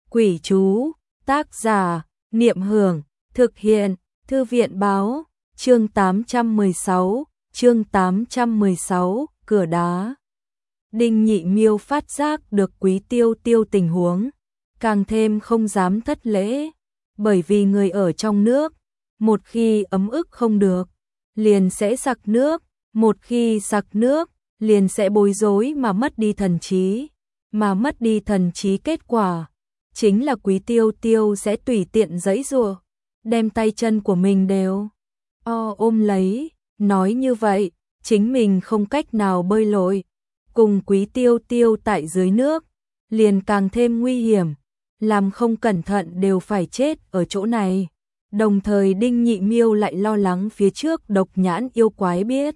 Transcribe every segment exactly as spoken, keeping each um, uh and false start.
Quỷ chú, tác giả, Niệm Hưởng, thực hiện, Thư viện báo, chương tám trăm mười sáu, chương tám trăm mười sáu, cửa đá. Đinh Nhị Miêu phát giác được Quý Tiêu Tiêu tình huống, càng thêm không dám thất lễ, bởi vì người ở trong nước, một khi ấm ức không được, liền sẽ sặc nước, một khi sặc nước, liền sẽ bối rối mà mất đi thần trí, mà mất đi thần trí kết quả chính là Quý Tiêu Tiêu sẽ tùy tiện giãy giụa, đem tay chân của mình đều o ôm lấy, nói như vậy, chính mình không cách nào bơi lội, cùng Quý Tiêu Tiêu tại dưới nước, liền càng thêm nguy hiểm, làm không cẩn thận đều phải chết ở chỗ này. Đồng thời Đinh Nhị Miêu lại lo lắng phía trước độc nhãn yêu quái biết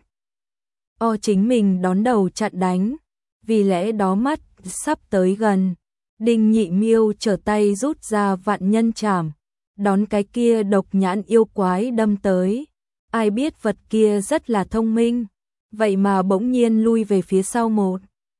o chính mình đón đầu chặn đánh, vì lẽ đó mắt sắp tới gần, Đinh Nhị Miêu trở tay rút ra vạn nhân trảm, đón cái kia độc nhãn yêu quái đâm tới. Ai biết vật kia rất là thông minh, vậy mà bỗng nhiên lui về phía sau một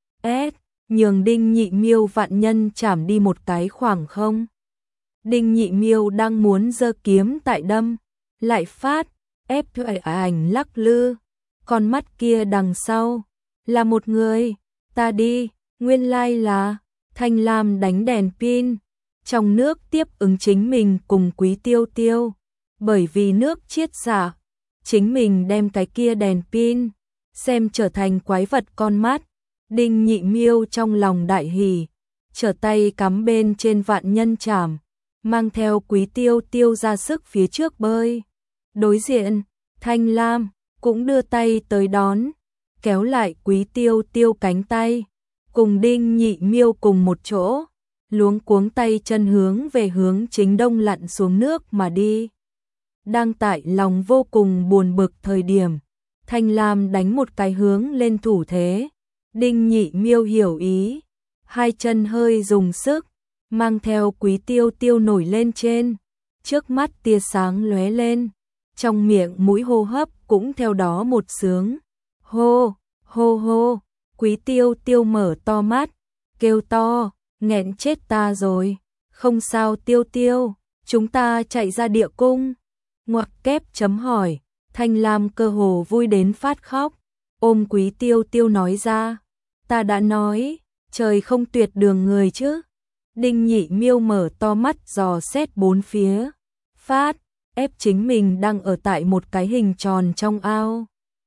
S, nhường Đinh Nhị Miêu vạn nhân trảm đi một cái khoảng không. Đinh Nhị Miêu đang muốn giơ kiếm tại đâm, lại phát, ép thoại ảnh lắc lư, con mắt kia đằng sau, là một người, ta đi, nguyên lai là Thanh Lam đánh đèn pin, trong nước tiếp ứng chính mình cùng Quý Tiêu Tiêu, bởi vì nước chiết xạ, chính mình đem cái kia đèn pin, xem trở thành quái vật con mắt. Đinh Nhị Miêu trong lòng đại hỉ, trở tay cắm bên trên vạn nhân trảm, mang theo Quý Tiêu Tiêu ra sức phía trước bơi. Đối diện, Thanh Lam cũng đưa tay tới đón, kéo lại Quý Tiêu Tiêu cánh tay, cùng Đinh Nhị Miêu cùng một chỗ, luống cuống tay chân hướng về hướng chính đông lặn xuống nước mà đi. Đang tại lòng vô cùng buồn bực thời điểm, Thanh Lam đánh một cái hướng lên thủ thế, Đinh Nhị Miêu hiểu ý, hai chân hơi dùng sức, mang theo Quý Tiêu Tiêu nổi lên trên, trước mắt tia sáng lóe lên, trong miệng mũi hô hấp cũng theo đó một sướng, hô, hô hô, Quý Tiêu Tiêu mở to mắt, kêu to, nghẹn chết ta rồi, không sao Tiêu Tiêu, chúng ta chạy ra địa cung, ngoặc kép chấm hỏi, Thanh Lam cơ hồ vui đến phát khóc, ôm Quý Tiêu Tiêu nói ra, ta đã nói, trời không tuyệt đường người chứ. Đinh Nhị Miêu mở to mắt dò xét bốn phía, phát, ép chính mình đang ở tại một cái hình tròn trong ao.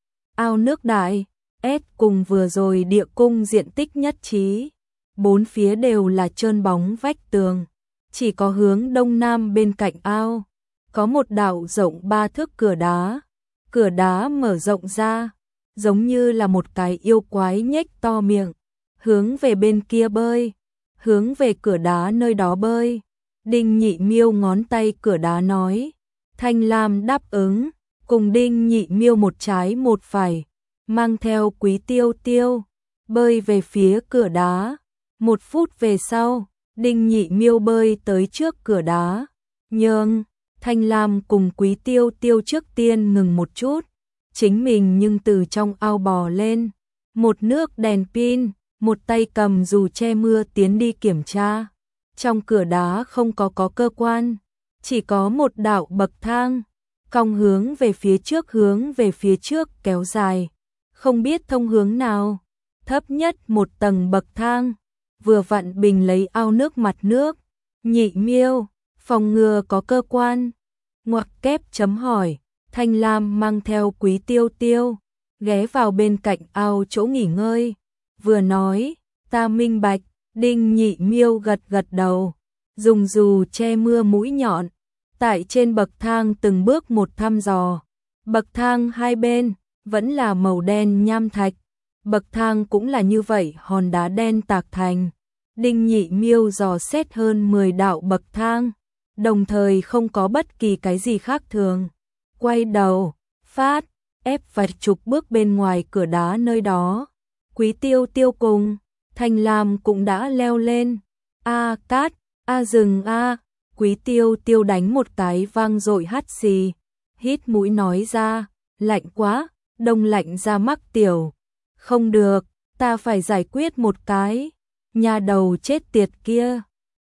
Ao nước đại, S cùng vừa rồi địa cung diện tích nhất trí, bốn phía đều là trơn bóng vách tường, chỉ có hướng đông nam bên cạnh ao, có một đạo rộng ba thước cửa đá, cửa đá mở rộng ra, giống như là một cái yêu quái nhếch to miệng, hướng về bên kia bơi, hướng về cửa đá nơi đó bơi. Đinh Nhị Miêu ngón tay cửa đá nói, Thanh Lam đáp ứng, cùng Đinh Nhị Miêu một trái một phải, mang theo Quý Tiêu Tiêu, bơi về phía cửa đá. Một phút về sau, Đinh Nhị Miêu bơi tới trước cửa đá, nhưng Thanh Lam cùng Quý Tiêu Tiêu trước tiên ngừng một chút, chính mình nhưng từ trong ao bò lên, một nước đèn pin, một tay cầm dù che mưa tiến đi kiểm tra. Trong cửa đá không có có cơ quan, chỉ có một đạo bậc thang, cong hướng về phía trước hướng về phía trước kéo dài, không biết thông hướng nào, thấp nhất một tầng bậc thang, vừa vặn bình lấy ao nước mặt nước. Nhị Miêu, phòng ngừa có cơ quan, ngoặc kép chấm hỏi, Thanh Lam mang theo Quý Tiêu Tiêu, ghé vào bên cạnh ao chỗ nghỉ ngơi, vừa nói, ta minh bạch. Đinh Nhị Miêu gật gật đầu, dùng dù che mưa mũi nhọn, tại trên bậc thang từng bước một thăm dò, bậc thang hai bên vẫn là màu đen nham thạch, bậc thang cũng là như vậy hòn đá đen tạc thành. Đinh Nhị Miêu dò xét hơn mười đạo bậc thang, đồng thời không có bất kỳ cái gì khác thường, quay đầu, phát, ép vạch chục bước bên ngoài cửa đá nơi đó, Quý Tiêu Tiêu cùng Thanh Lam cũng đã leo lên. A cát, a rừng a, Quý Tiêu Tiêu đánh một cái vang dội hắt xì, hít mũi nói ra, lạnh quá, đông lạnh ra mắc tiểu. Không được, ta phải giải quyết một cái, nhà đầu chết tiệt kia.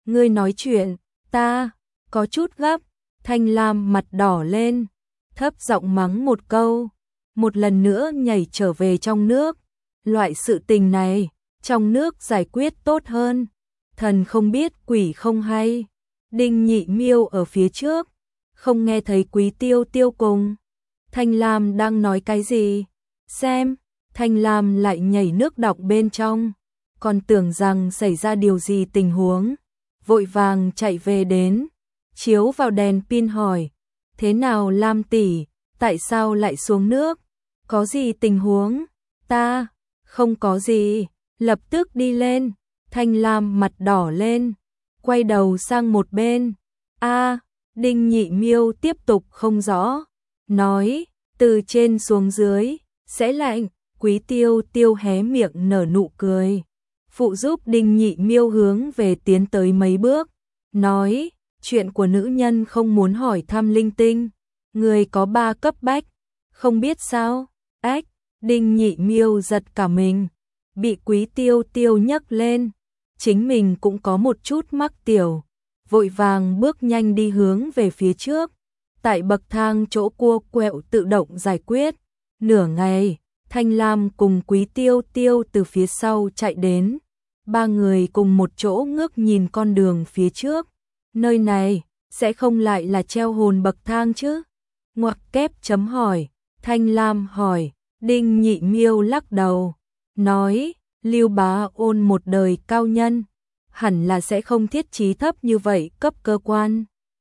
ngươi nói chuyện, ta, có chút gấp, Thanh Lam mặt đỏ lên, thấp giọng mắng một câu, một lần nữa nhảy trở về trong nước, loại sự tình này, trong nước giải quyết tốt hơn, thần không biết quỷ không hay, Đinh Nhị Miêu ở phía trước, không nghe thấy Quý Tiêu Tiêu cùng Thanh Lam đang nói cái gì, xem, Thanh Lam lại nhảy nước đọng bên trong, còn tưởng rằng xảy ra điều gì tình huống, vội vàng chạy về đến, chiếu vào đèn pin hỏi, thế nào Lam tỷ, tại sao lại xuống nước, có gì tình huống, ta, không có gì, lập tức đi lên, Thanh Lam mặt đỏ lên, quay đầu sang một bên, a, Đinh Nhị Miêu tiếp tục không rõ, nói, từ trên xuống dưới, sẽ lạnh, Quý Tiêu Tiêu hé miệng nở nụ cười, phụ giúp Đinh Nhị Miêu hướng về tiến tới mấy bước, nói, chuyện của nữ nhân không muốn hỏi thăm linh tinh, người có ba cấp bách, không biết sao, ách, Đinh Nhị Miêu giật cả mình, bị Quý Tiêu Tiêu nhấc lên, chính mình cũng có một chút mắc tiểu, vội vàng bước nhanh đi hướng về phía trước, tại bậc thang chỗ cua quẹo tự động giải quyết, nửa ngày, Thanh Lam cùng Quý Tiêu Tiêu từ phía sau chạy đến, ba người cùng một chỗ ngước nhìn con đường phía trước, nơi này, sẽ không lại là treo hồn bậc thang chứ, ngoặc kép chấm hỏi, Thanh Lam hỏi, Đinh Nhị Miêu lắc đầu, nói, Lưu Bá Ôn một đời cao nhân, hẳn là sẽ không thiết trí thấp như vậy cấp cơ quan.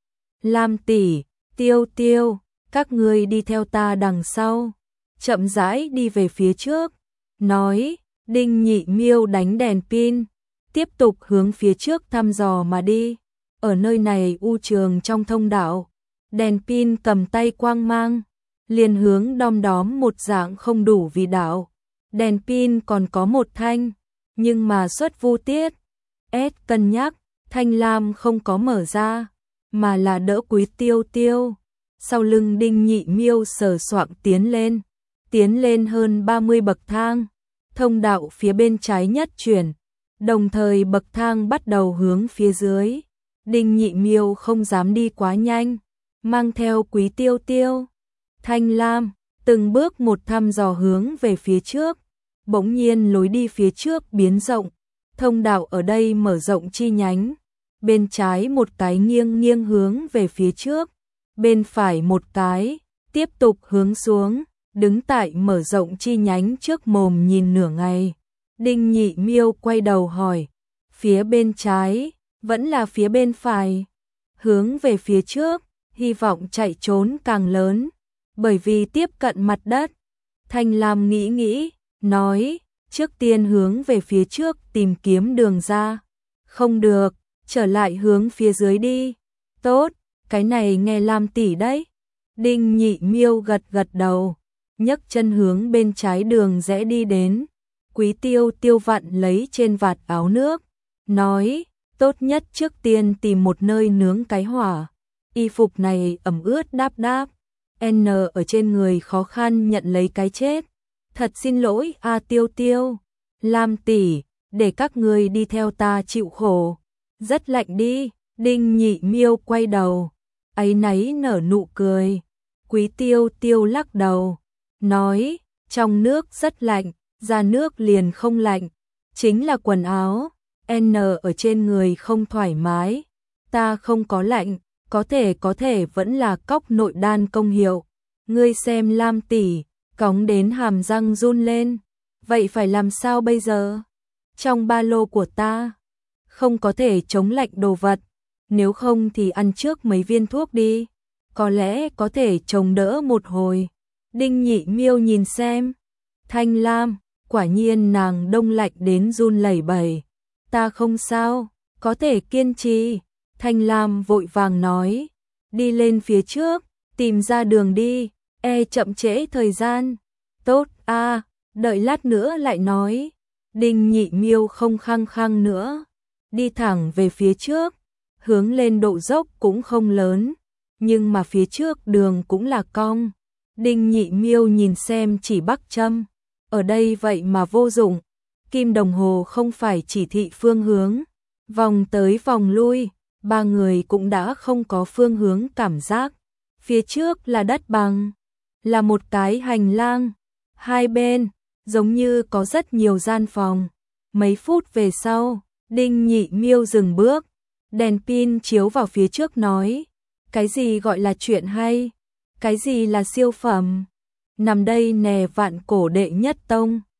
Lam tỷ, Tiêu Tiêu, các ngươi đi theo ta đằng sau, chậm rãi đi về phía trước, nói, Đinh Nhị Miêu đánh đèn pin, tiếp tục hướng phía trước thăm dò mà đi, ở nơi này u trường trong thông đạo, đèn pin cầm tay quang mang, liền hướng đom đóm một dạng không đủ vì đạo, đèn pin còn có một thanh, nhưng mà xuất vu tiết, S cân nhắc, Thanh Lam không có mở ra, mà là đỡ Quý Tiêu Tiêu, sau lưng Đinh Nhị Miêu sờ soạng tiến lên, tiến lên hơn ba mươi bậc thang, thông đạo phía bên trái nhất chuyển, đồng thời bậc thang bắt đầu hướng phía dưới, Đinh Nhị Miêu không dám đi quá nhanh, mang theo Quý Tiêu Tiêu, Thanh Lam, từng bước một thăm dò hướng về phía trước, bỗng nhiên lối đi phía trước biến rộng, thông đạo ở đây mở rộng chi nhánh, bên trái một cái nghiêng nghiêng hướng về phía trước, bên phải một cái, tiếp tục hướng xuống, đứng tại mở rộng chi nhánh trước mồm nhìn nửa ngày. Đinh Nhị Miêu quay đầu hỏi, phía bên trái, vẫn là phía bên phải, hướng về phía trước, hy vọng chạy trốn càng lớn, bởi vì tiếp cận mặt đất. Thanh Lam nghĩ nghĩ, nói, trước tiên hướng về phía trước tìm kiếm đường ra. Không được, trở lại hướng phía dưới đi. Tốt, cái này nghe Lam tỷ đấy. Đinh Nhị Miêu gật gật đầu, nhấc chân hướng bên trái đường rẽ đi đến. Quý Tiêu Tiêu vặn lấy trên vạt áo nước, nói, tốt nhất trước tiên tìm một nơi nướng cái hỏa. Y phục này ẩm ướt đáp đáp, N ở trên người khó khăn nhận lấy cái chết. Thật xin lỗi a Tiêu Tiêu, Lam tỷ, để các người đi theo ta chịu khổ. Rất lạnh đi, Đinh Nhị Miêu quay đầu, áy náy nở nụ cười. Quý Tiêu Tiêu lắc đầu, nói, trong nước rất lạnh, ra nước liền không lạnh, chính là quần áo, N ở trên người không thoải mái. Ta không có lạnh, có thể có thể vẫn là cóc nội đan công hiệu. Ngươi xem Lam tỷ, cóng đến hàm răng run lên, vậy phải làm sao bây giờ? Trong ba lô của ta, không có thể chống lạnh đồ vật, nếu không thì ăn trước mấy viên thuốc đi, có lẽ có thể chống đỡ một hồi. Đinh Nhị Miêu nhìn xem, Thanh Lam, quả nhiên nàng đông lạnh đến run lẩy bẩy. Ta không sao, có thể kiên trì. Thanh Lam vội vàng nói, đi lên phía trước, tìm ra đường đi, e chậm trễ thời gian. Tốt a, đợi lát nữa lại nói. Đinh Nhị Miêu không khăng khăng nữa, đi thẳng về phía trước, hướng lên độ dốc cũng không lớn, nhưng mà phía trước đường cũng là cong. Đinh Nhị Miêu nhìn xem chỉ bắc châm, ở đây vậy mà vô dụng, kim đồng hồ không phải chỉ thị phương hướng, Vòng tới vòng lui, ba người cũng đã không có phương hướng cảm giác. Phía trước là đất bằng, là một cái hành lang, hai bên giống như có rất nhiều gian phòng. Mấy phút về sau, Đinh Nhị Miêu dừng bước, đèn pin chiếu vào phía trước nói, cái gì gọi là chuyện hay, cái gì là siêu phẩm, nằm đây nè Vạn Cổ đệ nhất tông.